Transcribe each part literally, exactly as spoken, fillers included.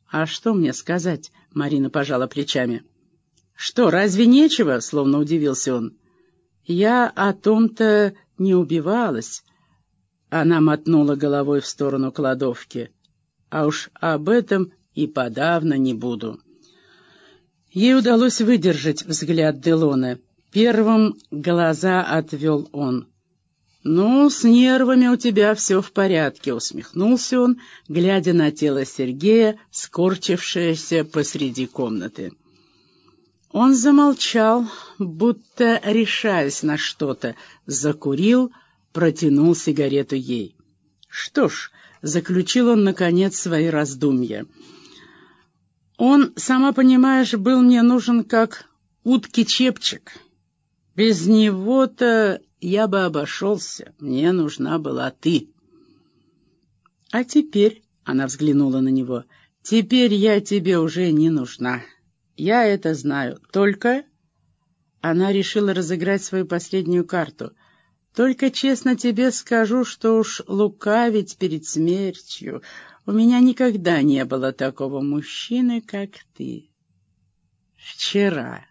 «А что мне сказать?» — Марина пожала плечами. «Что, разве нечего?» — словно удивился он. «Я о том-то не убивалась». Она мотнула головой в сторону кладовки. «А уж об этом и подавно не буду». Ей удалось выдержать взгляд Делона. Первым глаза отвел он. «Ну, с нервами у тебя все в порядке», — усмехнулся он, глядя на тело Сергея, скорчившееся посреди комнаты. Он замолчал, будто решаясь на что-то, закурил, протянул сигарету ей. «Что ж», — заключил он, наконец, свои раздумья, — «он, сама понимаешь, был мне нужен как утки-чепчик. Без него-то я бы обошелся, мне нужна была ты». «А теперь», — она взглянула на него, — «теперь я тебе уже не нужна. Я это знаю. Только...» Она решила разыграть свою последнюю карту. «Только честно тебе скажу, что уж лукавить перед смертью. У меня никогда не было такого мужчины, как ты. Вчера».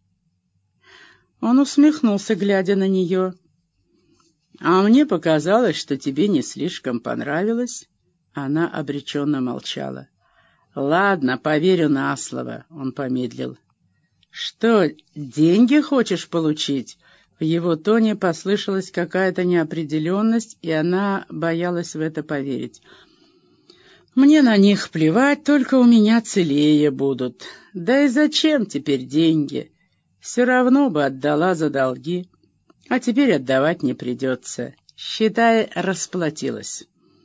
Он усмехнулся, глядя на нее. «А мне показалось, что тебе не слишком понравилось». Она обреченно молчала. «Ладно, поверю на слово», — он помедлил. «Что, деньги хочешь получить?» В его тоне послышалась какая-то неопределенность, и она боялась в это поверить. «Мне на них плевать, только у меня целее будут. Да и зачем теперь деньги? Все равно бы отдала за долги, а теперь отдавать не придется. Считай, расплатилась».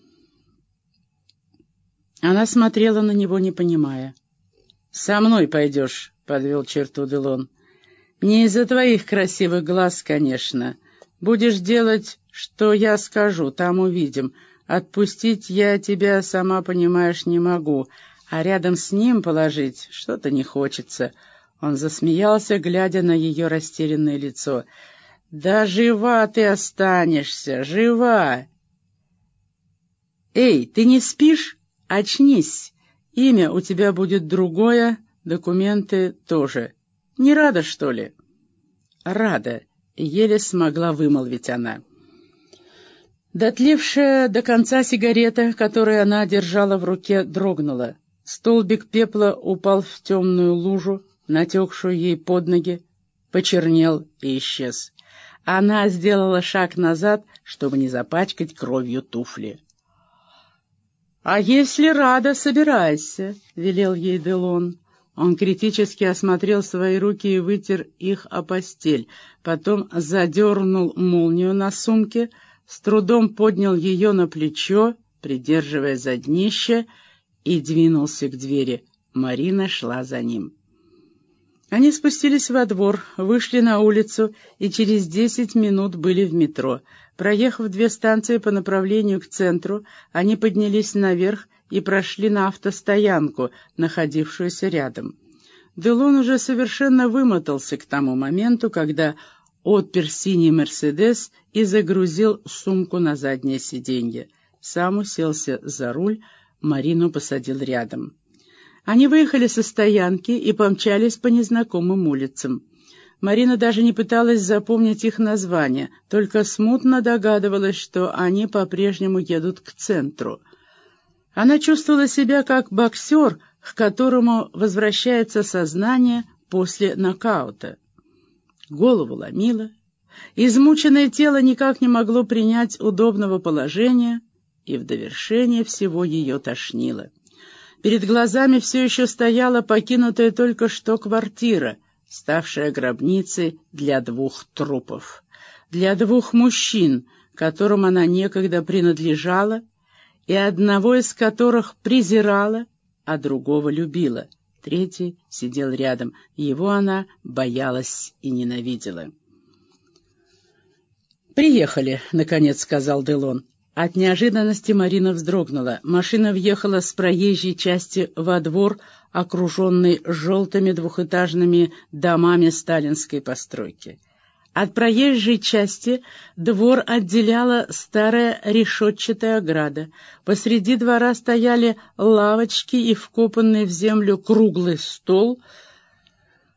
Она смотрела на него, не понимая. «Со мной пойдешь», — подвел черту Делон. «Не из-за твоих красивых глаз, конечно. Будешь делать, что я скажу, там увидим. Отпустить я тебя, сама понимаешь, не могу, а рядом с ним положить что-то не хочется». Он засмеялся, глядя на ее растерянное лицо. «Да жива ты останешься, жива!» «Эй, ты не спишь? Очнись! Имя у тебя будет другое, документы тоже. Не рада, что ли?» «Рада», — еле смогла вымолвить она. Дотлевшая до конца сигарета, которую она держала в руке, дрогнула. Столбик пепла упал в темную лужу, натекшую ей под ноги, почернел и исчез. Она сделала шаг назад, чтобы не запачкать кровью туфли. «А если рада, собирайся», — велел ей Делон. Он критически осмотрел свои руки и вытер их о постель, потом задернул молнию на сумке, с трудом поднял ее на плечо, придерживая за днище, и двинулся к двери. Марина шла за ним. Они спустились во двор, вышли на улицу и через десять минут были в метро. Проехав две станции по направлению к центру, они поднялись наверх и прошли на автостоянку, находившуюся рядом. Делон уже совершенно вымотался к тому моменту, когда отпер синий «Мерседес» и загрузил сумку на заднее сиденье. Сам уселся за руль, Марину посадил рядом. Они выехали со стоянки и помчались по незнакомым улицам. Марина даже не пыталась запомнить их названия, только смутно догадывалась, что они по-прежнему едут к центру. Она чувствовала себя как боксер, к которому возвращается сознание после нокаута. Голову ломило, измученное тело никак не могло принять удобного положения, и в довершение всего ее тошнило. Перед глазами все еще стояла покинутая только что квартира, ставшая гробницей для двух трупов, для двух мужчин, которым она некогда принадлежала, и одного из которых презирала, а другого любила. Третий сидел рядом, его она боялась и ненавидела. «Приехали», — наконец сказал Делон. От неожиданности Марина вздрогнула. Машина въехала с проезжей части во двор, окруженный желтыми двухэтажными домами сталинской постройки. От проезжей части двор отделяла старая решетчатая ограда. Посреди двора стояли лавочки и вкопанный в землю круглый стол